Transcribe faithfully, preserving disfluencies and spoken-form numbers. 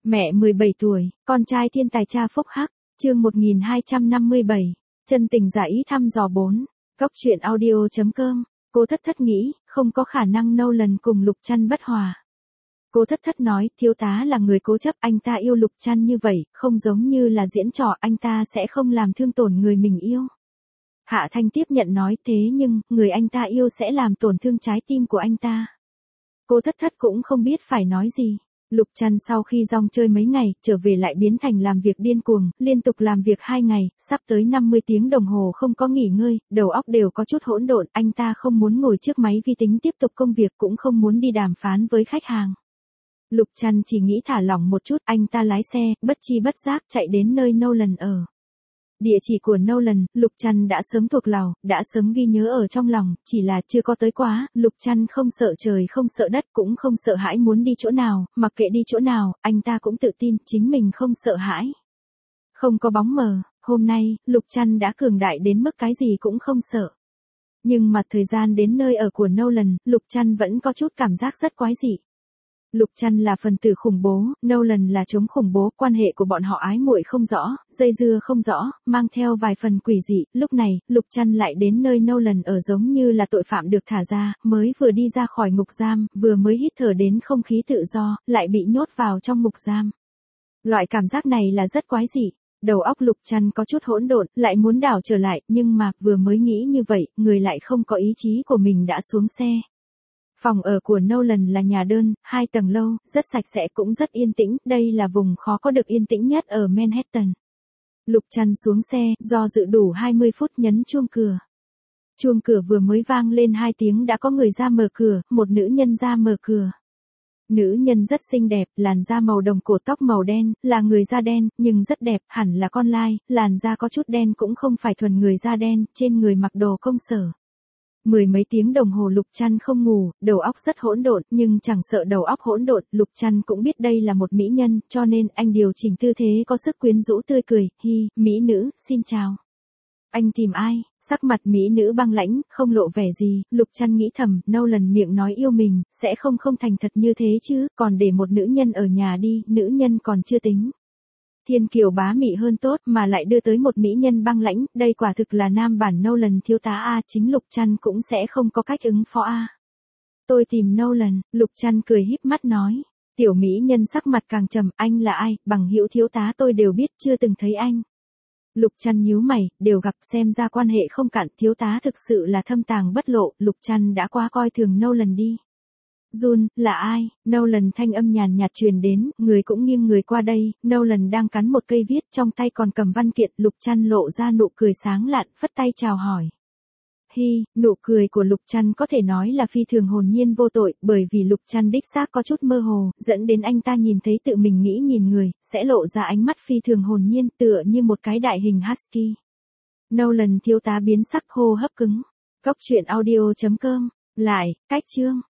Mẹ mười bảy tuổi, con trai thiên tài cha phúc hắc, chương một nghìn hai trăm năm mươi bảy, chân tình giả ý thăm dò bốn, góc truyện audio.com, cô thất thất nghĩ, không có khả năng Nolan cùng Lục Trăn bất hòa. Cô thất thất nói, thiếu tá là người cố chấp, anh ta yêu Lục Trăn như vậy, không giống như là diễn trò, anh ta sẽ không làm thương tổn người mình yêu. Hạ Thanh tiếp nhận nói, thế nhưng, người anh ta yêu sẽ làm tổn thương trái tim của anh ta. Cô thất thất cũng không biết phải nói gì. Lục Trăn sau khi rong chơi mấy ngày, trở về lại biến thành làm việc điên cuồng, liên tục làm việc hai ngày, sắp tới năm mươi tiếng đồng hồ không có nghỉ ngơi, đầu óc đều có chút hỗn độn, anh ta không muốn ngồi trước máy vi tính tiếp tục công việc cũng không muốn đi đàm phán với khách hàng. Lục Trăn chỉ nghĩ thả lỏng một chút, anh ta lái xe, bất chi bất giác chạy đến nơi Nolan ở. Địa chỉ của Nolan, Lục Trăn đã sớm thuộc lòng, đã sớm ghi nhớ ở trong lòng, chỉ là chưa có tới quá, Lục Trăn không sợ trời không sợ đất cũng không sợ hãi muốn đi chỗ nào, mặc kệ đi chỗ nào, anh ta cũng tự tin chính mình không sợ hãi. Không có bóng mờ, hôm nay, Lục Trăn đã cường đại đến mức cái gì cũng không sợ. Nhưng mà thời gian đến nơi ở của Nolan, Lục Trăn vẫn có chút cảm giác rất quái dị. Lục Trăn là phần tử khủng bố, Nolan là chống khủng bố, quan hệ của bọn họ ái muội không rõ, dây dưa không rõ, mang theo vài phần quỷ dị, lúc này, Lục Trăn lại đến nơi Nolan ở giống như là tội phạm được thả ra, mới vừa đi ra khỏi ngục giam, vừa mới hít thở đến không khí tự do, lại bị nhốt vào trong ngục giam. Loại cảm giác này là rất quái dị, đầu óc Lục Trăn có chút hỗn độn, lại muốn đảo trở lại, nhưng mà vừa mới nghĩ như vậy, người lại không có ý chí của mình đã xuống xe. Phòng ở của Nolan là nhà đơn, hai tầng lâu, rất sạch sẽ cũng rất yên tĩnh, đây là vùng khó có được yên tĩnh nhất ở Manhattan. Lục Trăn xuống xe, do dự đủ hai mươi phút nhấn chuông cửa. Chuông cửa vừa mới vang lên hai tiếng đã có người ra mở cửa, một nữ nhân ra mở cửa. Nữ nhân rất xinh đẹp, làn da màu đồng cổ tóc màu đen, là người da đen, nhưng rất đẹp, hẳn là con lai, làn da có chút đen cũng không phải thuần người da đen, trên người mặc đồ công sở. Mười mấy tiếng đồng hồ Lục Trăn không ngủ, đầu óc rất hỗn độn, nhưng chẳng sợ đầu óc hỗn độn, Lục Trăn cũng biết đây là một mỹ nhân, cho nên anh điều chỉnh tư thế có sức quyến rũ tươi cười, hi, mỹ nữ, xin chào. Anh tìm ai? Sắc mặt mỹ nữ băng lãnh, không lộ vẻ gì, Lục Trăn nghĩ thầm, Nolan miệng nói yêu mình, sẽ không không thành thật như thế chứ, còn để một nữ nhân ở nhà đi, nữ nhân còn chưa tính. Thiên kiều bá mị hơn tốt mà lại đưa tới một mỹ nhân băng lãnh, đây quả thực là nam bản Nolan thiếu tá A, chính Lục Trăn cũng sẽ không có cách ứng phó A. Tôi tìm Nolan, Lục Trăn cười híp mắt nói. Tiểu mỹ nhân sắc mặt càng trầm, anh là ai, bằng hữu thiếu tá tôi đều biết, chưa từng thấy anh. Lục Trăn nhíu mày, đều gặp, xem ra quan hệ không cạn, thiếu tá thực sự là thâm tàng bất lộ, Lục Trăn đã quá coi thường Nolan đi. Jun, là ai? Nolan thanh âm nhàn nhạt truyền đến, người cũng nghiêng người qua đây, Nolan đang cắn một cây viết, trong tay còn cầm văn kiện, Lục Trăn lộ ra nụ cười sáng lạn, phất tay chào hỏi. Hi, nụ cười của Lục Trăn có thể nói là phi thường hồn nhiên vô tội, bởi vì Lục Trăn đích xác có chút mơ hồ, dẫn đến anh ta nhìn thấy tự mình nghĩ nhìn người, sẽ lộ ra ánh mắt phi thường hồn nhiên, tựa như một cái đại hình husky. Nolan thiếu tá biến sắc hô hấp cứng. Góc truyện audio.com, lại, cách chương.